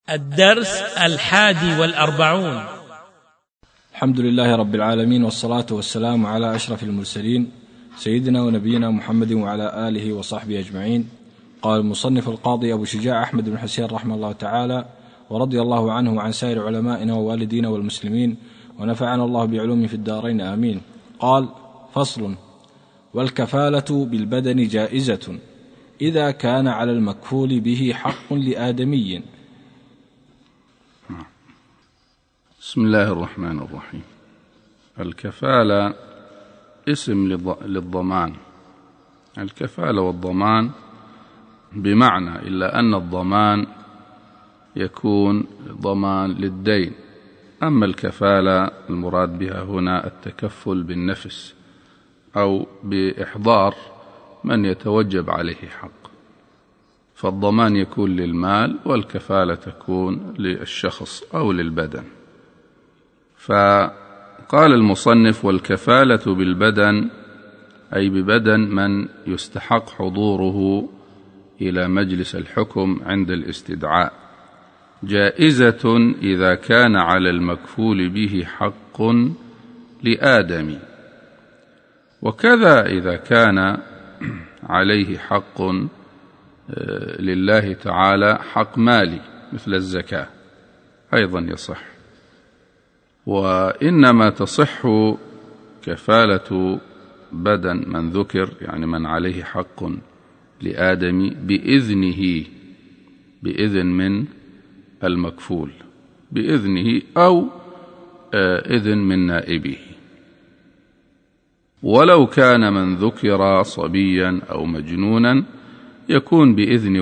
الدرس 41. الحمد لله رب العالمين، والصلاة والسلام على أشرف المرسلين سيدنا ونبينا محمد وعلى آله وصحبه أجمعين. قال المصنف القاضي أبو شجاع أحمد بن حسين رحمه الله تعالى ورضي الله عنه وعن سائر علمائنا ووالدينا والمسلمين، ونفعنا الله بعلوم في الدارين آمين. قال: فصل: والكفالة بالبدن جائزة إذا كان على المكفول به حق لآدمي. بسم الله الرحمن الرحيم. الكفالة اسم للضمان. الكفالة والضمان بمعنى، إلا أن الضمان يكون ضمان للدين، أما الكفالة المراد بها هنا التكفل بالنفس أو بإحضار من يتوجب عليه حق، فالضمان يكون للمال والكفالة تكون للشخص أو للبدن. فقال المصنف: والكفالة بالبدن أي ببدن من يستحق حضوره إلى مجلس الحكم عند الاستدعاء، جائزة إذا كان على المكفول به حق لآدمي، وكذا إذا كان عليه حق لله تعالى، حق مالي مثل الزكاة أيضا يصح. وإنما تصح كفالة بدن من ذكر، يعني من عليه حق لآدمي، بإذن من المكفول، بإذنه أو إذن من نائبه. ولو كان من ذكر صبيا أو مجنونا يكون بإذن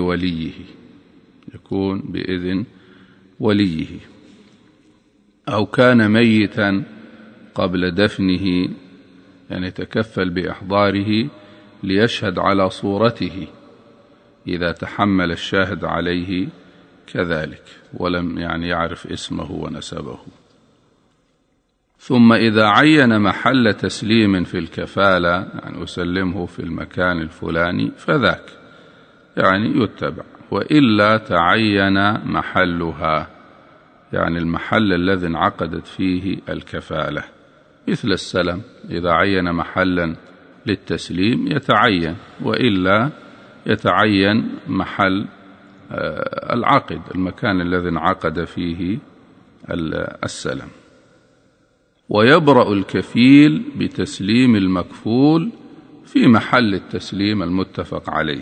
وليه، أو كان ميتا قبل دفنه، يعني يتكفل بإحضاره ليشهد على صورته إذا تحمل الشاهد عليه كذلك ولم يعرف اسمه ونسبه. ثم إذا عين محل تسليم في الكفالة، يعني أسلمه في المكان الفلاني، فذاك يعني يتبع، وإلا تعين محلها، يعني المحل الذي انعقدت فيه الكفالة، مثل السلم إذا عين محلا للتسليم يتعين، وإلا يتعين محل العقد، المكان الذي انعقد فيه السلم. ويبرأ الكفيل بتسليم المكفول في محل التسليم المتفق عليه،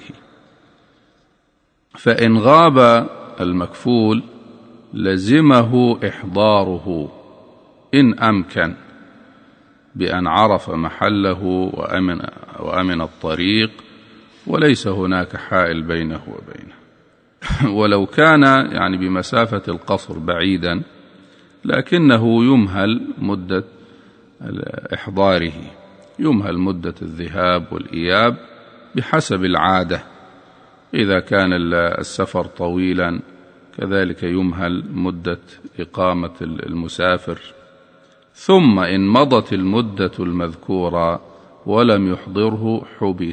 فإن غاب المكفول لزمه إحضاره إن أمكن، بأن عرف محله وأمن الطريق وليس هناك حائل بينه وبينه. ولو كان يعني بمسافة القصر بعيدا لكنه يمهل مدة إحضاره، يمهل مدة الذهاب والإياب بحسب العادة. إذا كان السفر طويلا كذلك يمهل مدة إقامة المسافر. ثم إن مضت المدة المذكورة ولم يحضره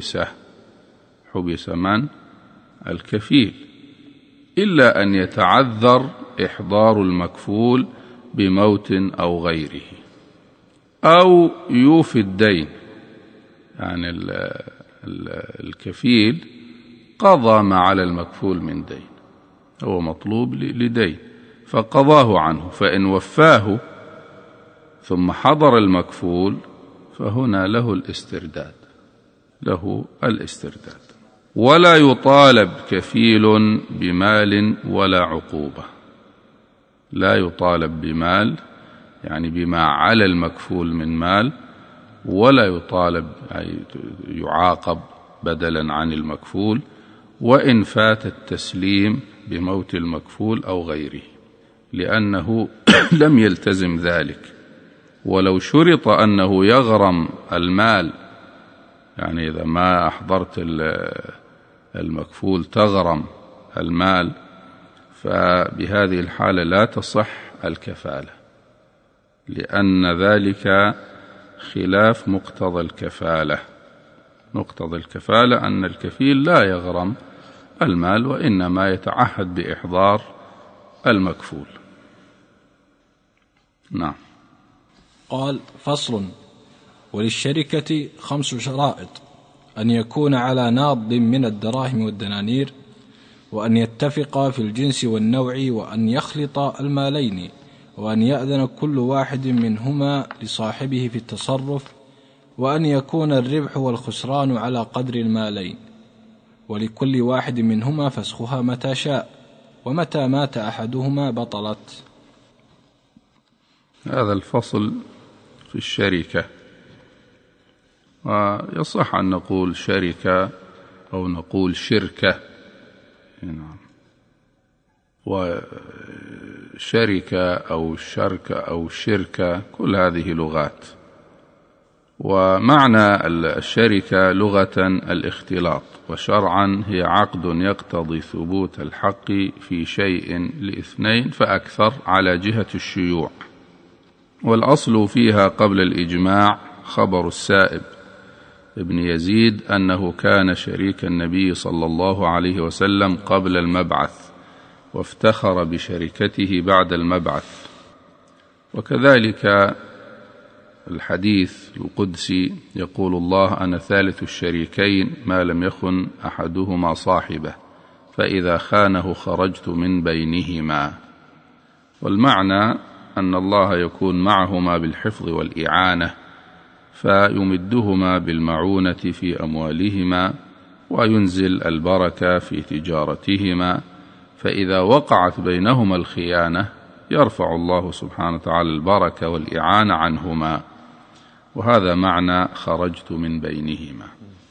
حبس من؟ الكفيل، إلا أن يتعذر إحضار المكفول بموت أو غيره، أو يوفي الدين، يعني الكفيل قضى ما على المكفول من دين، هو مطلوب لدين فقضاه عنه، فإن وفاه ثم حضر المكفول فهنا له الاسترداد. ولا يطالب كفيل بمال ولا عقوبة، لا يطالب بمال يعني بما على المكفول من مال، ولا يطالب يعاقب بدلا عن المكفول، وإن فات التسليم بموت المكفول أو غيره، لأنه لم يلتزم ذلك. ولو شرط أنه يغرم المال، يعني إذا ما أحضرت المكفول تغرم المال، فبهذه الحالة لا تصح الكفالة، لأن ذلك خلاف مقتضى الكفالة. مقتضى الكفالة أن الكفيل لا يغرم المال، وإنما يتعهد بإحضار المكفول. نعم. قال: فصل: وللشركة 5 شرائط: أن يكون على ناض من الدراهم والدنانير، وأن يتفق في الجنس والنوع، وأن يخلط المالين، وأن يأذن كل واحد منهما لصاحبه في التصرف، وأن يكون الربح والخسران على قدر المالين، ولكل واحد منهما فسخها متى شاء، ومتى مات أحدهما بطلت. هذا الفصل في الشركة، ويصح أن نقول شركة أو نقول شركة. نعم. وشركة أو شركة أو شركة كل هذه لغات. ومعنى الشركة لغة الاختلاط، وشرعا هي عقد يقتضي ثبوت الحق في شيء لاثنين فأكثر على جهة الشيوع. والأصل فيها قبل الإجماع خبر السائب ابن يزيد أنه كان شريك النبي صلى الله عليه وسلم قبل المبعث، وافتخر بشركته بعد المبعث. وكذلك الحديث القدسي يقول الله: أنا ثالث الشريكين ما لم يخن أحدهما صاحبه، فإذا خانه خرجت من بينهما. والمعنى أن الله يكون معهما بالحفظ والإعانة، فيمدهما بالمعونة في أموالهما، وينزل البركة في تجارتهما. فإذا وقعت بينهما الخيانة يرفع الله سبحانه وتعالى البركة والإعانة عنهما، وهذا معنى خرجت من بينهما.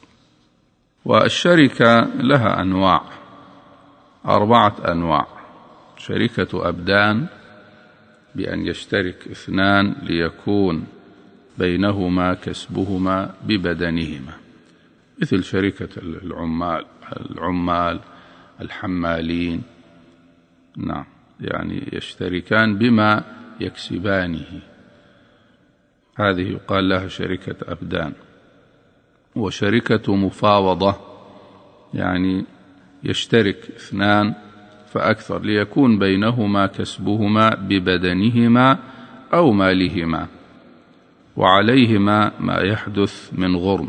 والشركة لها أنواع، 4 أنواع: شركة أبدان، بأن يشترك 2 ليكون بينهما كسبهما ببدنهما، مثل شركة العمال الحمالين. نعم، يعني يشتركان بما يكسبانه، هذه يقال لها شركة أبدان. وشركة مفاوضة، يعني يشترك 2 فأكثر ليكون بينهما كسبهما ببدنهما أو مالهما، وعليهما ما يحدث من غرم.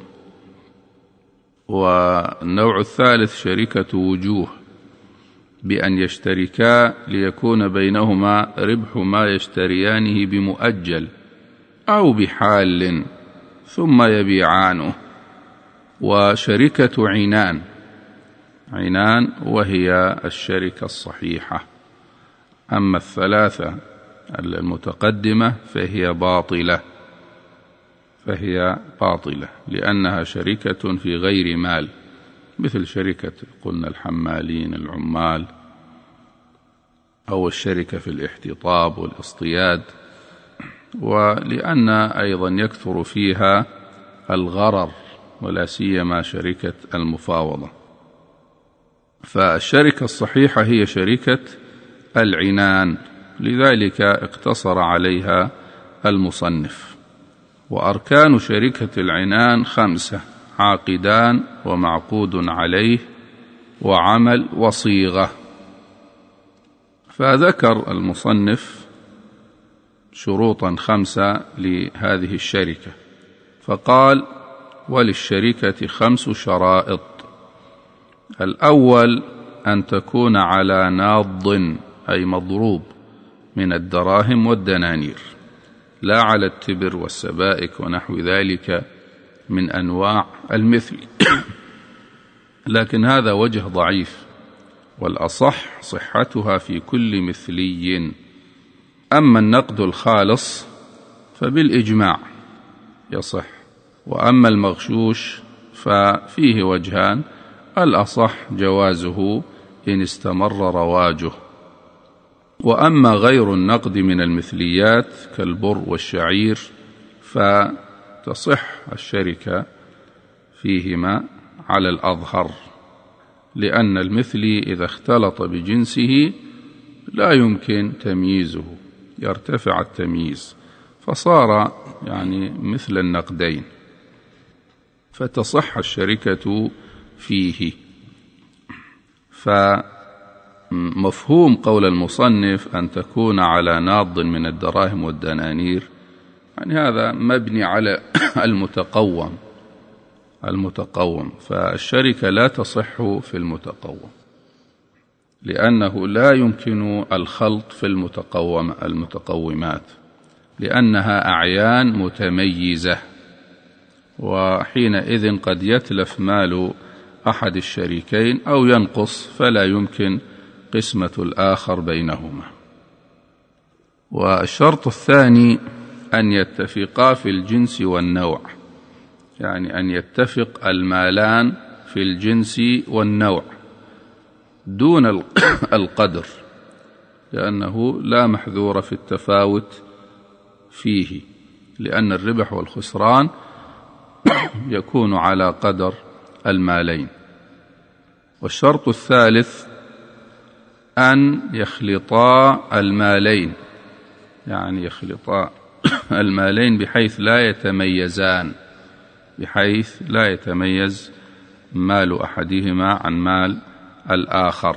والنوع الثالث شركة وجوه، بأن يشتركا ليكون بينهما ربح ما يشتريانه بمؤجل أو بحال ثم يبيعانه. وشركة عنان وهي الشركة الصحيحة. أما 3 المتقدمة فهي باطلة لأنها شركة في غير مال، مثل شركة قلنا الحمالين العمال، أو الشركة في الاحتطاب والاصطياد، ولأن أيضا يكثر فيها الغرر، ولا سيما شركة المفاوضة. فالشركة الصحيحة هي شركة العنان، لذلك اقتصر عليها المصنف. وأركان شركة العنان 5: عاقدان، ومعقود عليه، وعمل، وصيغة. فذكر المصنف شروطا 5 لهذه الشركة، فقال: وللشركة 5 شرائط. الأول أن تكون على ناض، أي مضروب، من الدراهم والدنانير، لا على التبر والسبائك ونحو ذلك من أنواع المثل، لكن هذا وجه ضعيف، والأصح صحتها في كل مثلي. أما النقد الخالص فبالإجماع يصح، وأما المغشوش ففيه وجهان: الأصح جوازه إن استمر رواجه. وأما غير النقد من المثليات كالبر والشعير فتصح الشركة فيهما على الأظهر، لأن المثلي إذا اختلط بجنسه لا يمكن تمييزه، يرتفع التمييز فصار يعني مثل النقدين، فتصح الشركة فيه. فما مفهوم قول المصنف أن تكون على ناض من الدراهم والدنانير، يعني هذا مبني على المتقوم، فالشركة لا تصح في المتقوم، لأنه لا يمكن الخلط في المتقومات، لأنها أعيان متميزة، وحينئذ قد يتلف مال أحد الشريكين أو ينقص، فلا يمكن قسمة الآخر بينهما. والشرط الثاني أن يتفقا في الجنس والنوع، يعني أن يتفق المالان في الجنس والنوع دون القدر، لأنه لا محذور في التفاوت فيه، لأن الربح والخسران يكون على قدر المالين. والشرط الثالث أن يخلطا المالين، يعني يخلطا المالين بحيث لا يتميزان، بحيث لا يتميز مال أحدهما عن مال الآخر.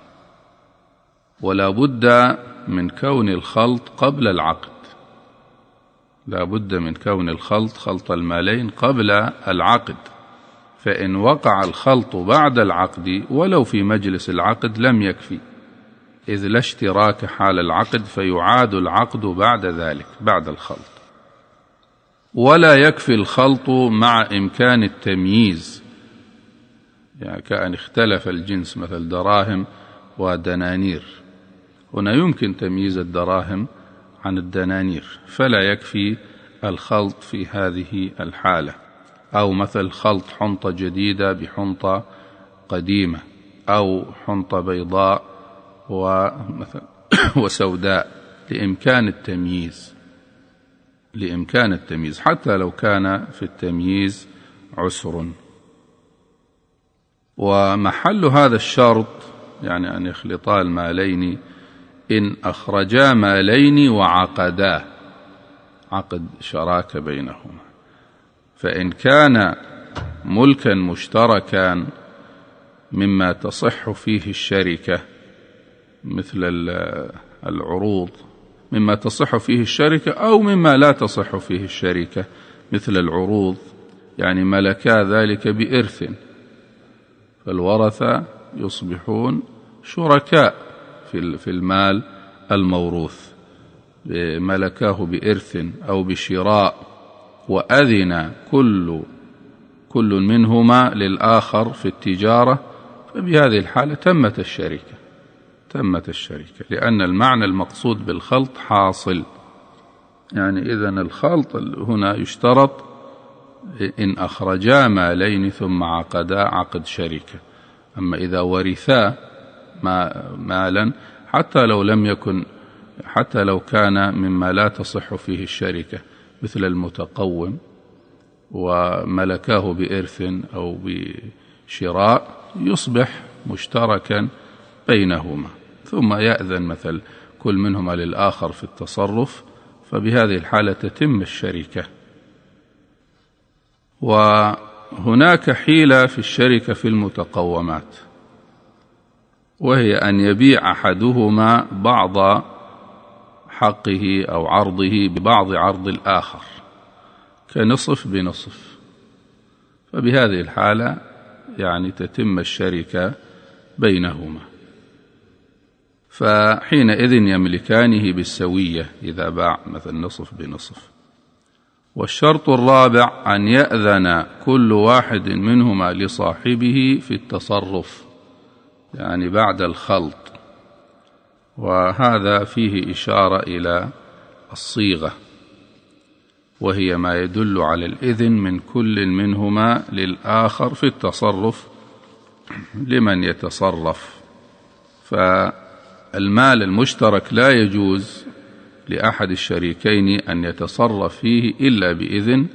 ولا بد من كون الخلط قبل العقد، لا بد من كون الخلط، خلط المالين قبل العقد، فإن وقع الخلط بعد العقد ولو في مجلس العقد لم يكفي، إذ لا اشتراك حال العقد، فيعاد العقد بعد ذلك بعد الخلط. ولا يكفي الخلط مع إمكان التمييز، يعني كأن اختلف الجنس مثل دراهم ودنانير، هنا يمكن تمييز الدراهم عن الدنانير، فلا يكفي الخلط في هذه الحالة. أو مثل خلط حنطة جديدة بحنطة قديمة، أو حنطة بيضاء وسوداء، لإمكان التمييز حتى لو كان في التمييز عسر. ومحل هذا الشرط يعني أن يخلطا المالين إن أخرجا مالين وعقدا، عقد شراكة بينهما. فإن كان ملكا مشتركا مما تصح فيه الشركة مثل العروض، مما تصح فيه الشركة أو مما لا تصح فيه الشركة مثل العروض، يعني ملكا ذلك بإرث، فالورثة يصبحون شركاء في المال الموروث، ملكاه بإرث أو بشراء، وأذن كل منهما للآخر في التجارة، فبهذه الحالة تمت الشركة، لأن المعنى المقصود بالخلط حاصل. يعني إذن الخلط هنا يشترط إن أخرجا مالين ثم عقدا عقد شركة. أما إذا ورثا مالا حتى لو كان مما لا تصح فيه الشركة مثل المتقوم وملكاه بإرث أو بشراء، يصبح مشتركا بينهما، ثم يأذن مثل كل منهما للآخر في التصرف، فبهذه الحالة تتم الشركة. وهناك حيلة في الشركة في المتقومات، وهي أن يبيع أحدهما بعض حقه أو عرضه ببعض عرض الآخر كنصف بنصف، فبهذه الحالة يعني تتم الشركة بينهما، فحينئذ يملكانه بالسوية إذا باع مثل نصف بنصف. والشرط الرابع أن يأذن كل واحد منهما لصاحبه في التصرف، يعني بعد الخلط، وهذا فيه إشارة إلى الصيغة، وهي ما يدل على الإذن من كل منهما للآخر في التصرف لمن يتصرف. فالمال المشترك لا يجوز لأحد الشريكين أن يتصرف فيه إلا بإذن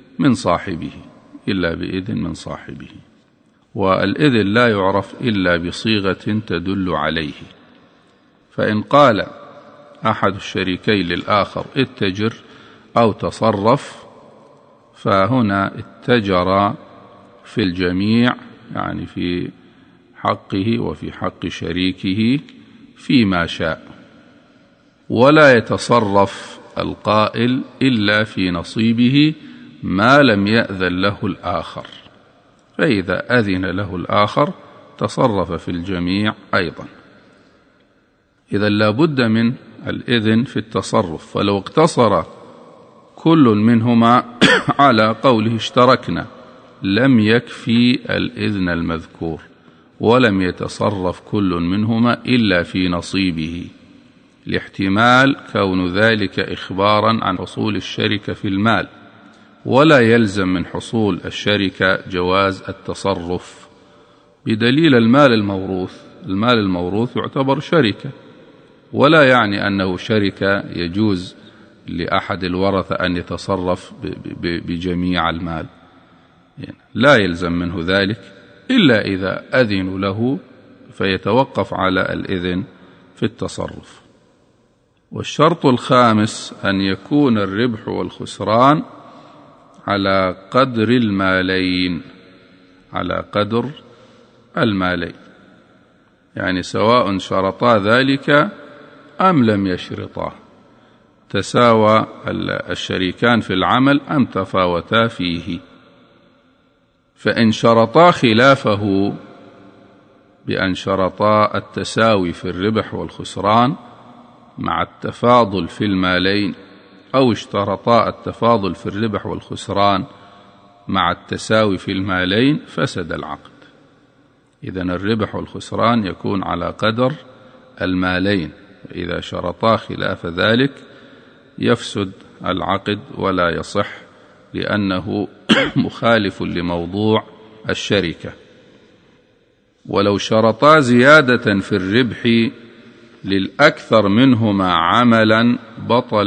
من صاحبه، والإذن لا يعرف إلا بصيغة تدل عليه. فإن قال أحد الشريكين للآخر اتجر أو تصرف، فهنا اتجر في الجميع، يعني في حقه وفي حق شريكه فيما شاء، ولا يتصرف القائل إلا في نصيبه ما لم يأذن له الآخر، فإذا أذن له الآخر تصرف في الجميع أيضا. إذا لا بد من الإذن في التصرف، فلو اقتصر كل منهما على قوله اشتركنا لم يكفي الإذن المذكور، ولم يتصرف كل منهما إلا في نصيبه، لاحتمال كون ذلك إخبارا عن حصول الشركة في المال، ولا يلزم من حصول الشركة جواز التصرف، بدليل المال الموروث يعتبر شركة، ولا يعني أنه شركة يجوز لأحد الورثة أن يتصرف بجميع المال، يعني لا يلزم منه ذلك إلا إذا أذنوا له، فيتوقف على الإذن في التصرف. والشرط الخامس أن يكون الربح والخسران على قدر المالين، يعني سواء شرطا ذلك أم لم يشرطا، تساوى الشريكان في العمل أم تفاوتا فيه. فإن شرطا خلافه بأن شرطا التساوي في الربح والخسران مع التفاضل في المالين، أو اشترطا التفاضل في الربح والخسران مع التساوي في المالين، فسد العقد. إذن الربح والخسران يكون على قدر المالين، إذا شرطا خلاف ذلك يفسد العقد ولا يصح، لأنه مخالف لموضوع الشركة. ولو شرطا زيادة في الربح للأكثر منهما عملا بطل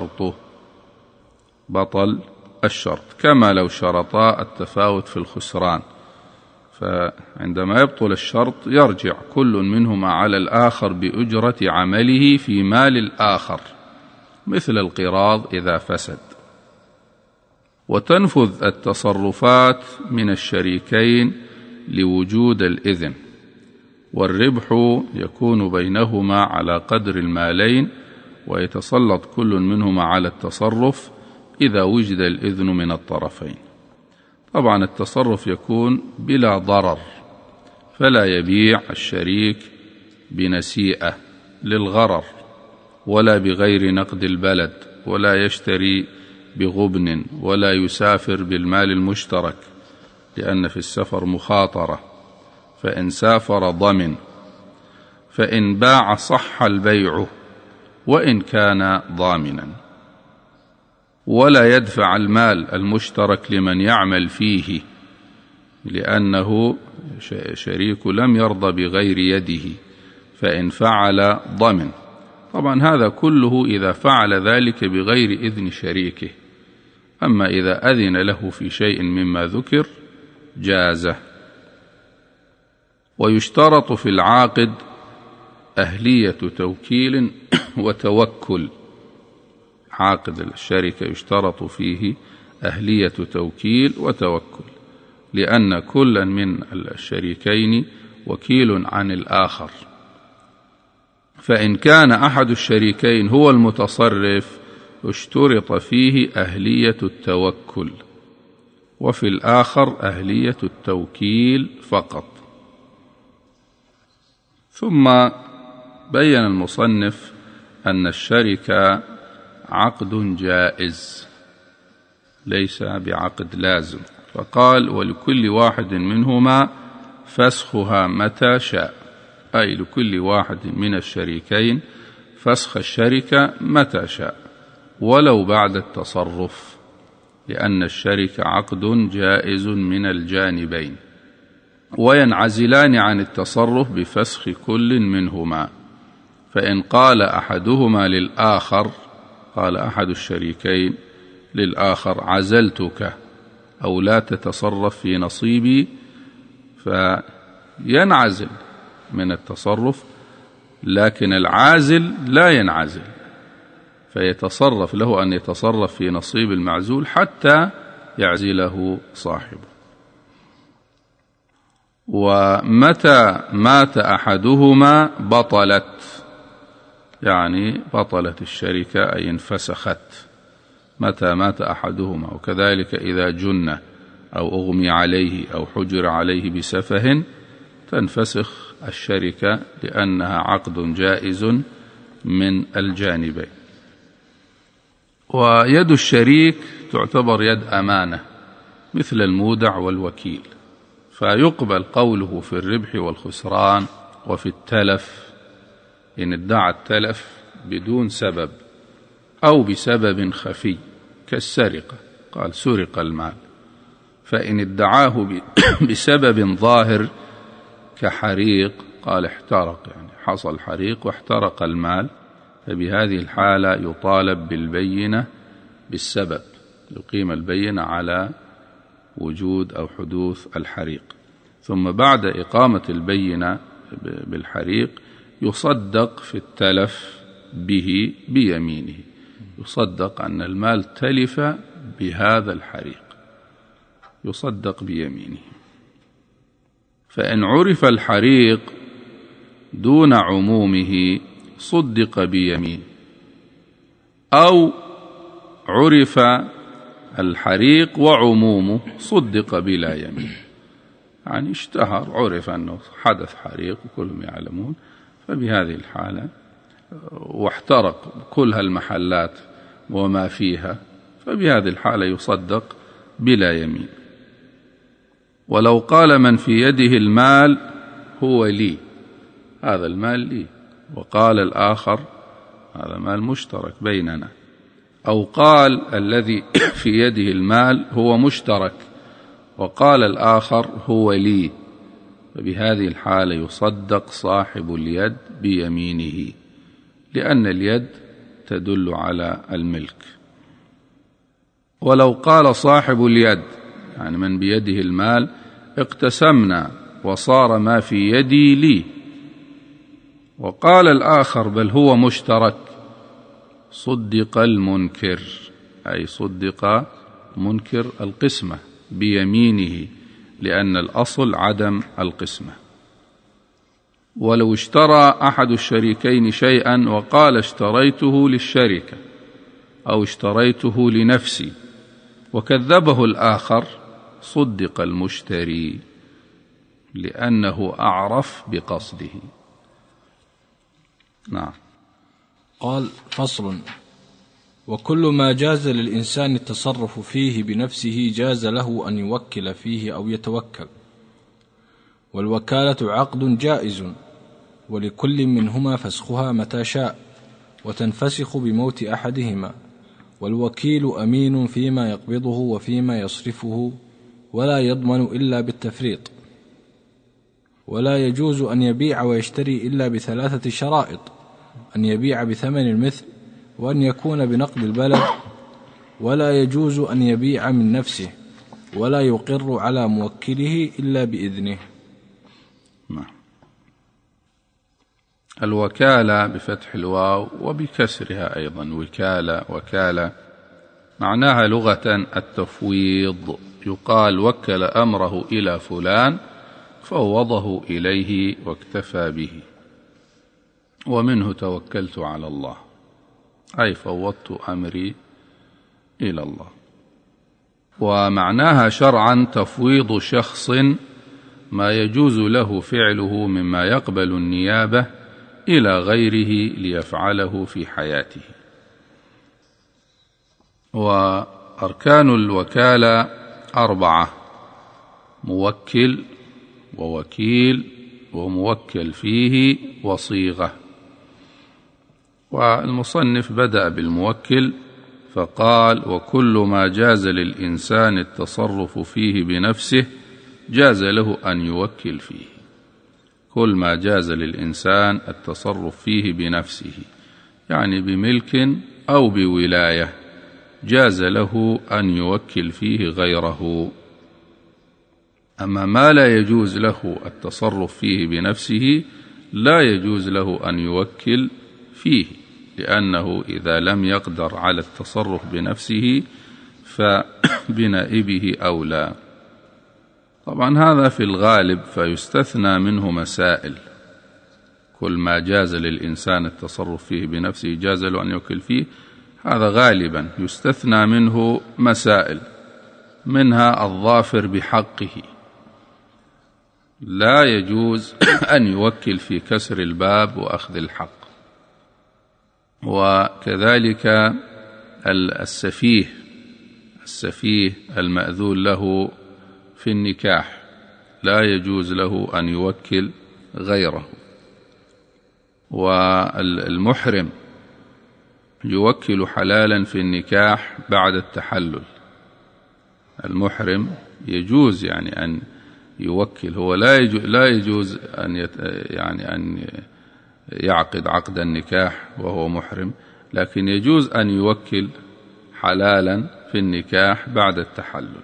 الشرط، كما لو شرطا التفاوت في الخسران، فعندما يبطل الشرط يرجع كل منهما على الآخر بأجرة عمله في مال الآخر، مثل القراض إذا فسد. وتنفذ التصرفات من الشريكين لوجود الإذن، والربح يكون بينهما على قدر المالين، ويتسلط كل منهما على التصرف إذا وجد الإذن من الطرفين. طبعا التصرف يكون بلا ضرر، فلا يبيع الشريك بنسيئة للغرر، ولا بغير نقد البلد، ولا يشتري بغبن، ولا يسافر بالمال المشترك، لأن في السفر مخاطرة، فإن سافر ضمن، فإن باع صح البيع وإن كان ضامنا، ولا يدفع المال المشترك لمن يعمل فيه، لأنه شريك لم يرضى بغير يده، فإن فعل ضمن. طبعا هذا كله إذا فعل ذلك بغير إذن شريكه، أما إذا أذن له في شيء مما ذكر جازه. ويشترط في العاقد أهلية توكيل وتوكل، عاقد الشركة يشترط فيه أهلية توكيل وتوكل، لأن كل من الشريكين وكيل عن الآخر، فإن كان أحد الشريكين هو المتصرف اشترط فيه أهلية التوكل، وفي الآخر أهلية التوكيل فقط. ثم بين المصنف أن الشركة عقد جائز ليس بعقد لازم، فقال: ولكل واحد منهما فسخها متى شاء، أي لكل واحد من الشريكين فسخ الشركة متى شاء، ولو بعد التصرف، لأن الشركة عقد جائز من الجانبين، وينعزلان عن التصرف بفسخ كل منهما. فإن قال أحدهما للآخر، قال أحد الشريكين للآخر: عزلتك أو لا تتصرف في نصيبي، فينعزل من التصرف، لكن العازل لا ينعزل، فيتصرف له أن يتصرف في نصيب المعزول حتى يعزله صاحبه. ومتى مات أحدهما بطلت، يعني بطلت الشركة أي انفسخت متى مات أحدهما. وكذلك إذا جن أو أغمي عليه أو حجر عليه بسفه تنفسخ الشركة لأنها عقد جائز من الجانبين. ويد الشريك تعتبر يد أمانة مثل المودع والوكيل، فيقبل قوله في الربح والخسران وفي التلف إن ادعى التلف بدون سبب أو بسبب خفي كالسرقة، قال سرق المال، فإن ادعاه بسبب ظاهر كحريق قال احترق، يعني حصل حريق واحترق المال، فبهذه الحالة يطالب بالبينة بالسبب، يقيم البينة على وجود أو حدوث الحريق. ثم بعد إقامة البينة بالحريق يصدق في التلف به بيمينه، يصدق أن المال تلف بهذا الحريق، يصدق بيمينه. فإن عرف الحريق دون عمومه صدق بيمين، أو عرف الحريق وعمومه صدق بلا يمين، يعني اشتهر عرف أنه حدث حريق وكلهم يعلمون، فبهذه الحالة واحترق كل هالمحلات وما فيها، فبهذه الحالة يصدق بلا يمين. ولو قال من في يده المال هو لي، هذا المال لي، وقال الآخر هذا مال مشترك بيننا، أو قال الذي في يده المال هو مشترك وقال الآخر هو لي، فبهذه الحالة يصدق صاحب اليد بيمينه، لأن اليد تدل على الملك. ولو قال صاحب اليد، يعني من بيده المال، اقتسمنا وصار ما في يدي لي، وقال الآخر بل هو مشترك، صدق المنكر، أي صدق منكر القسمة بيمينه، لأن الأصل عدم القسمة. ولو اشترى أحد الشريكين شيئا وقال اشتريته للشركة أو اشتريته لنفسي وكذبه الآخر صدق المشتري لأنه أعرف بقصده. نعم. قال: فصل: وكل ما جاز للإنسان التصرف فيه بنفسه جاز له أن يوكل فيه أو يتوكل، والوكالة عقد جائز، ولكل منهما فسخها متى شاء، وتنفسخ بموت أحدهما، والوكيل أمين فيما يقبضه وفيما يصرفه، ولا يضمن إلا بالتفريط، ولا يجوز أن يبيع ويشتري إلا بثلاثة شرائط: أن يبيع بثمن المثل، وأن يكون بنقد البلد، ولا يجوز أن يبيع من نفسه، ولا يقر على موكله إلا بإذنه. الوكالة بفتح الواو وبكسرها أيضا وكالة معناها لغة التفويض، يقال وكل أمره إلى فلان فوضه إليه واكتفى به، ومنه توكلت على الله، أي فوضت أمري إلى الله. ومعناها شرعا تفويض شخص ما يجوز له فعله مما يقبل النيابة إلى غيره ليفعله في حياته. وأركان الوكالة 4: موكل ووكيل وموكل فيه وصيغة. والمصنف بدأ بالموكل فقال: وكل ما جاز للإنسان التصرف فيه بنفسه جاز له أن يوكل فيه. كل ما جاز للإنسان التصرف فيه بنفسه، يعني بملك أو بولاية، جاز له أن يوكل فيه غيره. أما ما لا يجوز له التصرف فيه بنفسه لا يجوز له أن يوكل فيه، لأنه إذا لم يقدر على التصرف بنفسه فبنائبه أولى. طبعا هذا في الغالب، فيستثنى منه مسائل. كل ما جاز للإنسان التصرف فيه بنفسه جاز له أن يوكل فيه، هذا غالبا يستثنى منه مسائل، منها الظافر بحقه، لا يجوز أن يوكل في كسر الباب وأخذ الحق. وكذلك السفيه المأذون له في النكاح لا يجوز له أن يوكل غيره. والمحرم يوكل حلالا في النكاح بعد التحلل. المحرم يجوز يعني أن يوكل، هو لا يجوز أن يعقد عقد النكاح وهو محرم، لكن يجوز أن يوكل حلالا في النكاح بعد التحلل.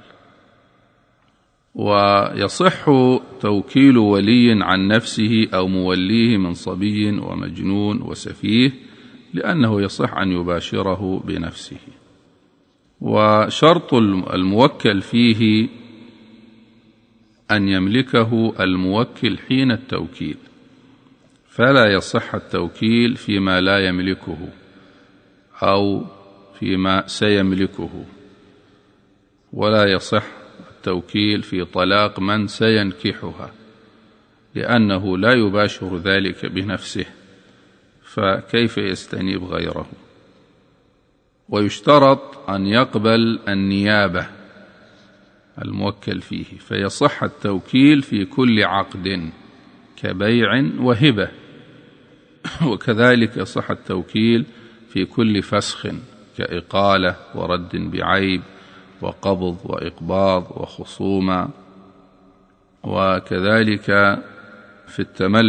ويصح توكيل ولي عن نفسه أو موليه من صبي ومجنون وسفيه، لأنه يصح أن يباشره بنفسه. وشرط الموكل فيه أن يملكه الموكل حين التوكيل، فلا يصح التوكيل فيما لا يملكه أو فيما سيملكه، ولا يصح التوكيل في طلاق من سينكحها، لأنه لا يباشر ذلك بنفسه، فكيف يستنيب غيره؟ ويشترط أن يقبل النيابة الموكل فيه، فيصح التوكيل في كل عقد كبيع وهبة، وكذلك يصح التوكيل في كل فسخ كإقالة ورد بعيب وقبض وإقباض وخصومة. وكذلك في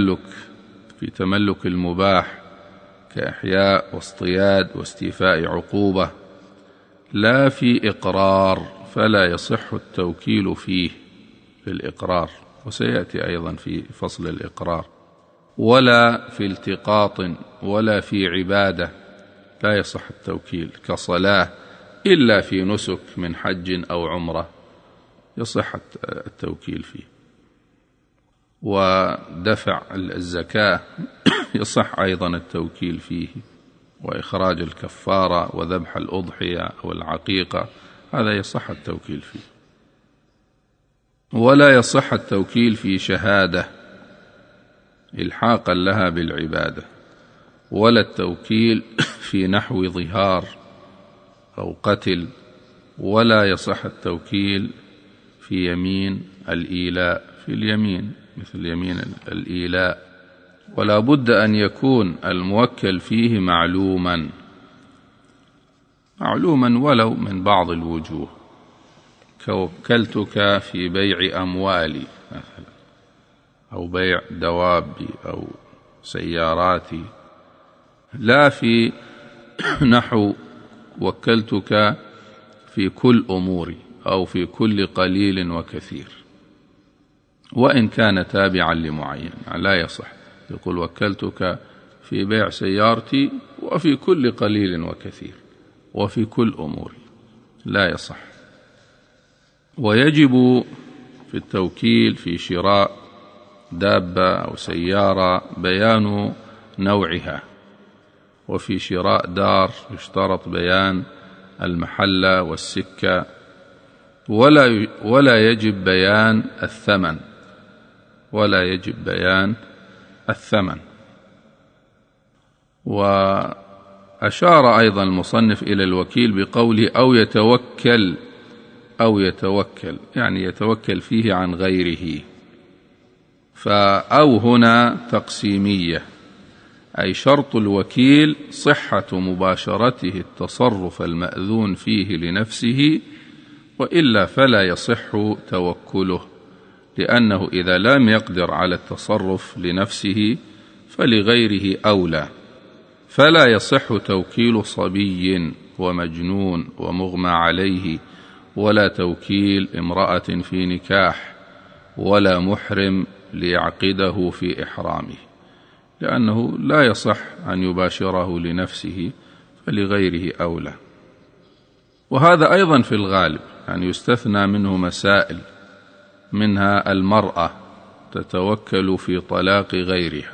تملك المباح كإحياء واصطياد واستيفاء عقوبة، لا في إقرار، فلا يصح التوكيل فيه في الإقرار، وسيأتي أيضا في فصل الإقرار، ولا في التقاط ولا في عبادة لا يصح التوكيل كصلاة، إلا في نسك من حج أو عمرة يصح التوكيل فيه. ودفع الزكاة يصح أيضا التوكيل فيه، وإخراج الكفارة وذبح الأضحية أو العقيقة هذا يصح التوكيل فيه. ولا يصح التوكيل في شهادة إلحاقا لها بالعبادة، ولا التوكيل في نحو ظهار أو قتل، ولا يصح التوكيل في يمين الإيلاء، في اليمين مثل يمين الإيلاء. ولا بد أن يكون الموكل فيه معلوما ولو من بعض الوجوه، كوكلتك في بيع أموالي مثلا، أو بيع دوابي أو سياراتي، لا في نحو وكلتك في كل أموري أو في كل قليل وكثير، وإن كان تابعا لمعين لا يصح. يقول وكلتك في بيع سيارتي وفي كل قليل وكثير وفي كل أموري، لا يصح. ويجب في التوكيل في شراء دابة أو سيارة بيان نوعها، وفي شراء دار يشترط بيان المحلة والسكة، ولا يجب بيان الثمن، الثمن. وأشار أيضا المصنف إلى الوكيل بقوله أو يتوكل يعني يتوكل فيه عن غيره، فأو هنا تقسيمية، أي شرط الوكيل صحة مباشرته التصرف المأذون فيه لنفسه، وإلا فلا يصح توكله، لأنه إذا لم يقدر على التصرف لنفسه فلغيره أولى. فلا يصح توكيل صبي ومجنون ومغمى عليه، ولا توكيل امرأة في نكاح، ولا محرم ليعقده في إحرامه، لأنه لا يصح أن يباشره لنفسه فلغيره أولى. وهذا أيضا في الغالب، يعني يستثنى منه مسائل، منها المرأة تتوكل في طلاق غيرها،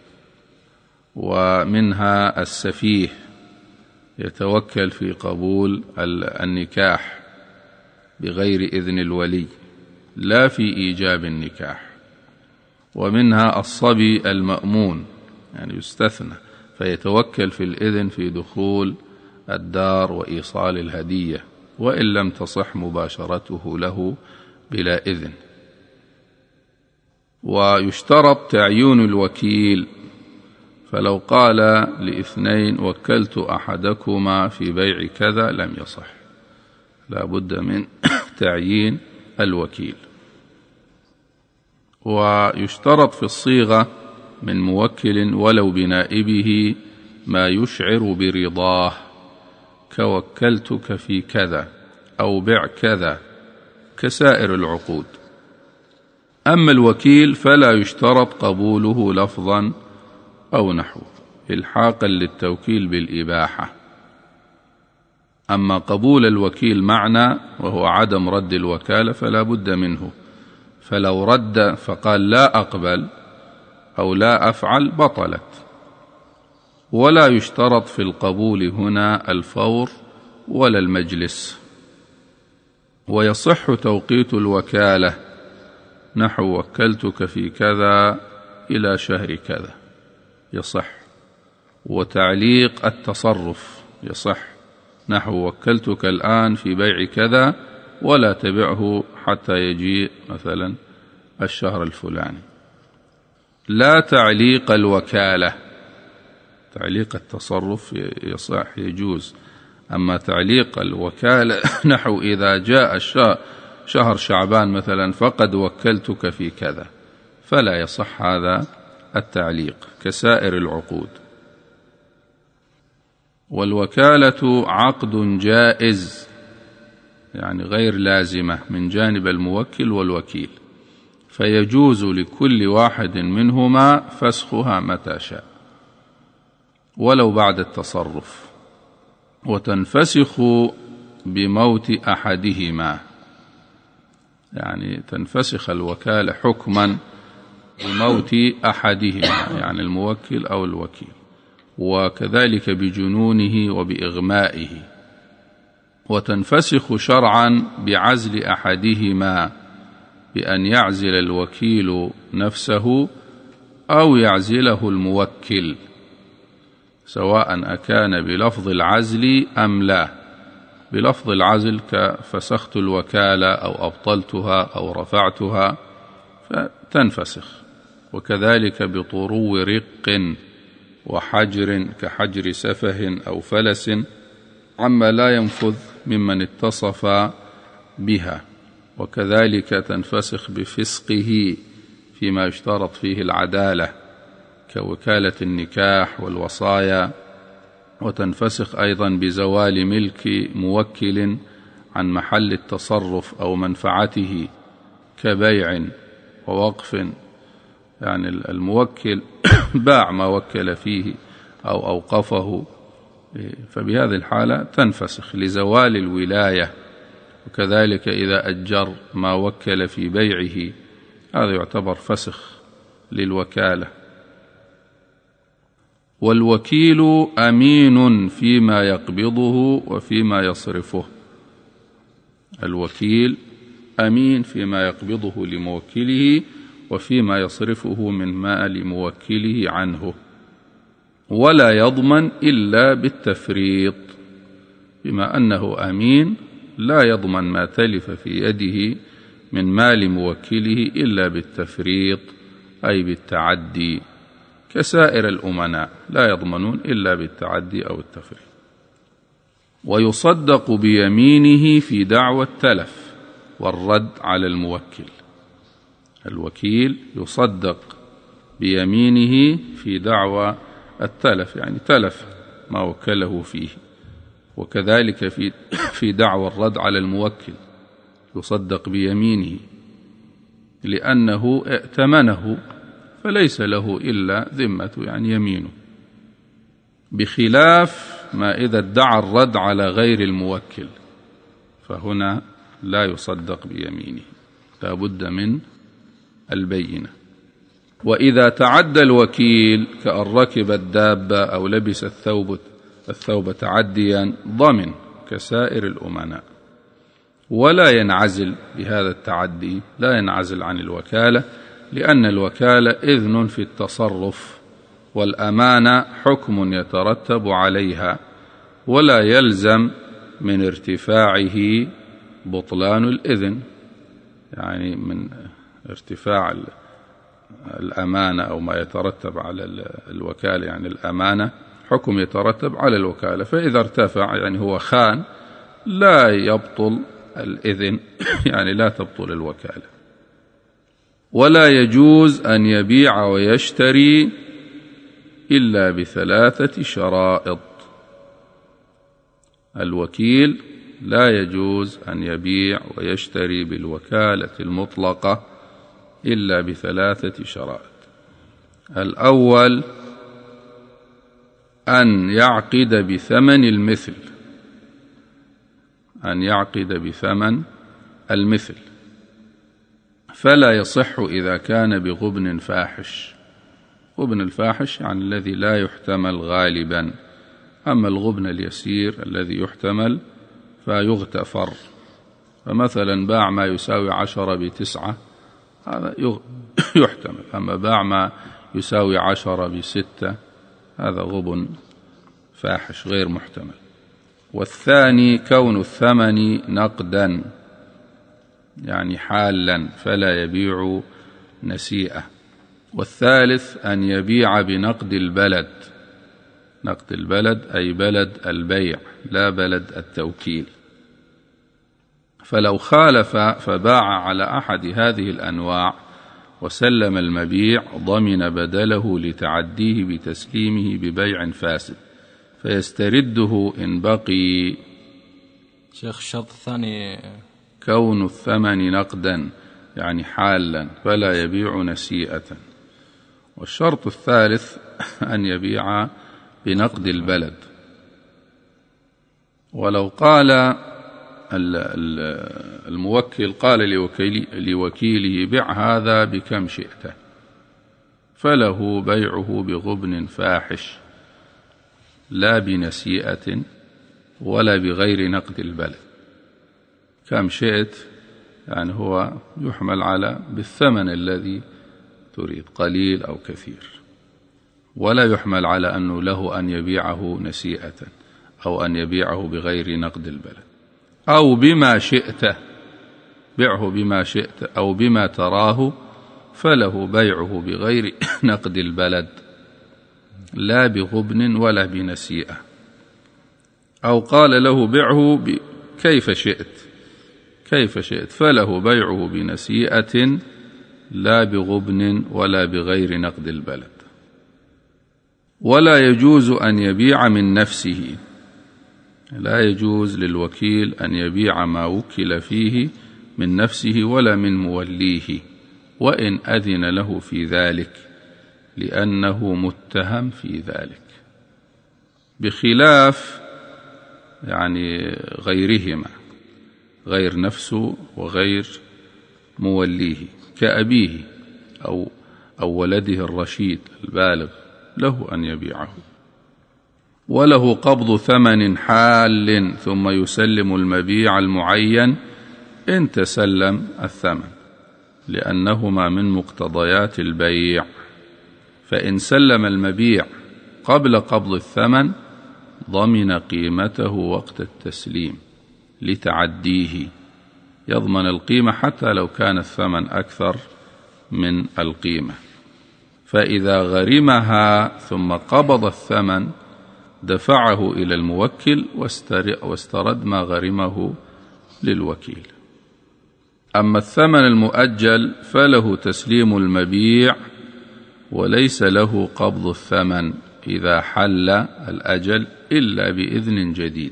ومنها السفيه يتوكل في قبول النكاح بغير إذن الولي لا في إيجاب النكاح، ومنها الصبي المأمون يعني يستثنى فيتوكل في الإذن في دخول الدار وإيصال الهدية وإن لم تصح مباشرته له بلا إذن. ويشترط تعيين الوكيل، فلو قال لاثنين وكلت أحدكما في بيع كذا لم يصح، لا بد من تعيين الوكيل. ويشترط في الصيغة من موكل ولو بنائبه ما يشعر برضاه، كوكلتك في كذا أو بع كذا كسائر العقود. أما الوكيل فلا يشترط قبوله لفظا أو نحوه إلحاقا للتوكيل بالإباحة. أما قبول الوكيل معنى وهو عدم رد الوكالة فلا بد منه، فلو رد فقال لا أقبل أو لا أفعل بطلت. ولا يشترط في القبول هنا الفور ولا المجلس. ويصح توقيت الوكالة نحو وكلتك في كذا إلى شهر كذا يصح، وتعليق التصرف يصح نحو وكلتك الآن في بيع كذا ولا تبعه حتى يجيء مثلا الشهر الفلاني. لا تعليق الوكالة، تعليق التصرف يصح يجوز، أما تعليق الوكالة نحو إذا جاء شهر شعبان مثلا فقد وكلتك في كذا فلا يصح هذا التعليق كسائر العقود. والوكالة عقد جائز يعني غير لازمة من جانب الموكل والوكيل، فيجوز لكل واحد منهما فسخها متى شاء ولو بعد التصرف، وتنفسخ بموت أحدهما، يعني تنفسخ الوكالة حكما بموت أحدهما يعني الموكل أو الوكيل، وكذلك بجنونه وبإغمائه. وتنفسخ شرعا بعزل أحدهما بأن يعزل الوكيل نفسه أو يعزله الموكل، سواء أكان بلفظ العزل أم لا. بلفظ العزل كفسخت الوكالة أو أبطلتها أو رفعتها فتنفسخ، وكذلك بطرو رق وحجر كحجر سفه أو فلس عما لا ينفذ ممن اتصف بها، وكذلك تنفسخ بفسقه فيما يشترط فيه العدالة كوكالة النكاح والوصايا. وتنفسخ أيضا بزوال ملك موكل عن محل التصرف أو منفعته كبيع ووقف، يعني الموكل باع ما وكل فيه أو أوقفه، فبهذه الحالة تنفسخ لزوال الولاية. وكذلك إذا أجر ما وكل في بيعه هذا يعتبر فسخ للوكالة. والوكيل أمين فيما يقبضه وفيما يصرفه، الوكيل أمين فيما يقبضه لموكله وفيما يصرفه من مال موكله عنه، ولا يضمن إلا بالتفريط، بما أنه أمين لا يضمن ما تلف في يده من مال موكله إلا بالتفريط أي بالتعدي، كسائر الأمناء لا يضمنون إلا بالتعدي أو التفريط. ويصدق بيمينه في دعوى التلف والرد على الموكل، الوكيل يصدق بيمينه في دعوى التلف يعني تلف ما وكله فيه، وكذلك في دعوى الرد على الموكل يصدق بيمينه لأنه ائتمنه فليس له إلا ذمته يعني يمينه، بخلاف ما إذا ادعى الرد على غير الموكل فهنا لا يصدق بيمينه. لا بد من البينة. وإذا تعدى الوكيل كأن ركب الدابة أو لبس الثوب تعديا ضمن كسائر الأمناء، ولا ينعزل بهذا التعدي، لا ينعزل عن الوكالة، لأن الوكالة إذن في التصرف، والأمانة حكم يترتب عليها، ولا يلزم من ارتفاعه بطلان الإذن، يعني من ارتفاع الأمانة أو ما يترتب على الوكالة، يعني الأمانة حكم يترتب على الوكالة، فإذا ارتفع يعني هو خان لا يبطل الإذن، يعني لا تبطل الوكالة. ولا يجوز أن يبيع ويشتري إلا بثلاثة شرائط. الوكيل لا يجوز أن يبيع ويشتري بالوكالة المطلقة إلا بثلاثة شرائط. الأول أن يعقد بثمن المثل، أن يعقد بثمن المثل، فلا يصح إذا كان بغبن فاحش. غبن الفاحش يعني الذي لا يحتمل غالبا، أما الغبن اليسير الذي يحتمل فيغتفر. فمثلا باع ما يساوي 10 ب9، هذا يحتمل، أما باع ما يساوي 10 ب6 هذا غبن فاحش غير محتمل. والثاني كون الثمن نقدا، يعني حالا، فلا يبيع نسيئة. والثالث أن يبيع بنقد البلد، نقد البلد أي بلد البيع لا بلد التوكيل. فلو خالف فباع على أحد هذه الأنواع وسلم المبيع ضمن بدله لتعديه بتسليمه ببيع فاسد، فيسترده إن بقي. شيخ الشرط الثاني كون الثمن نقدا يعني حالا فلا يبيع نسيئة. والشرط الثالث أن يبيع بنقد البلد. ولو قال الموكل قال لوكيله بع هذا بكم شئت، فله بيعه بغبن فاحش لا بنسيئة ولا بغير نقد البلد. كم شئت يعني هو يحمل على بالثمن الذي تريد، قليل أو كثير، ولا يحمل على أنه له أن يبيعه نسيئة أو أن يبيعه بغير نقد البلد. أو بما شئت، بيعه بما شئت أو بما تراه، فله بيعه بغير نقد البلد لا بغبن ولا بنسيئة. أو قال له بيعه كيف شئت، كيف شئت، فله بيعه بنسيئة لا بغبن ولا بغير نقد البلد. ولا يجوز أن يبيع من نفسه، لا يجوز للوكيل أن يبيع ما وكل فيه من نفسه ولا من موليه، وإن أذن له في ذلك، لأنه متهم في ذلك، بخلاف يعني غيرهما، غير نفسه وغير موليه، كأبيه أو ولده الرشيد البالغ له أن يبيعه. وله قبض ثمن حال ثم يسلم المبيع المعين إن تسلم الثمن، لأنهما من مقتضيات البيع. فإن سلم المبيع قبل قبض الثمن ضمن قيمته وقت التسليم لتعديه، يضمن القيمة حتى لو كان الثمن أكثر من القيمة. فإذا غرمها ثم قبض الثمن دفعه إلى الموكل واسترد ما غرمه للوكيل. أما الثمن المؤجل فله تسليم المبيع وليس له قبض الثمن إذا حل الأجل إلا بإذن جديد.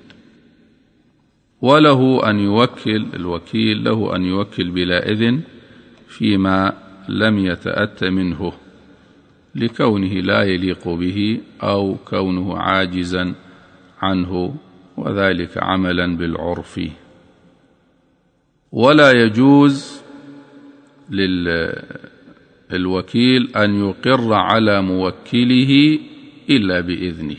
وله أن يوكل الوكيل، له أن يوكل بلا إذن فيما لم يتأت منه لكونه لا يليق به أو كونه عاجزا عنه، وذلك عملا بالعرف. ولا يجوز للوكيل أن يقر على موكله إلا بإذنه،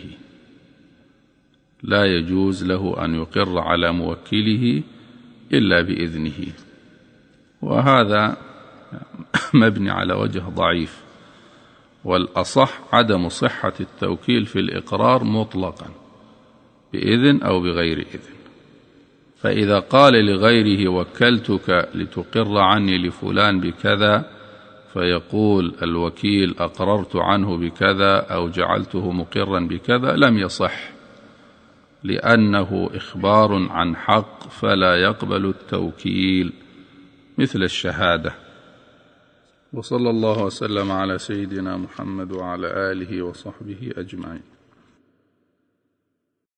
لا يجوز له أن يقر على موكله إلا بإذنه، وهذا مبني على وجه ضعيف، والأصح عدم صحة التوكيل في الإقرار مطلقا بإذن أو بغير إذن. فإذا قال لغيره وكلتك لتقر عني لفلان بكذا، فيقول الوكيل أقررت عنه بكذا أو جعلته مقرا بكذا، لم يصح، لأنه إخبار عن حق فلا يقبل التوكيل مثل الشهادة. وصلى الله وسلم على سيدنا محمد وعلى آله وصحبه أجمعين.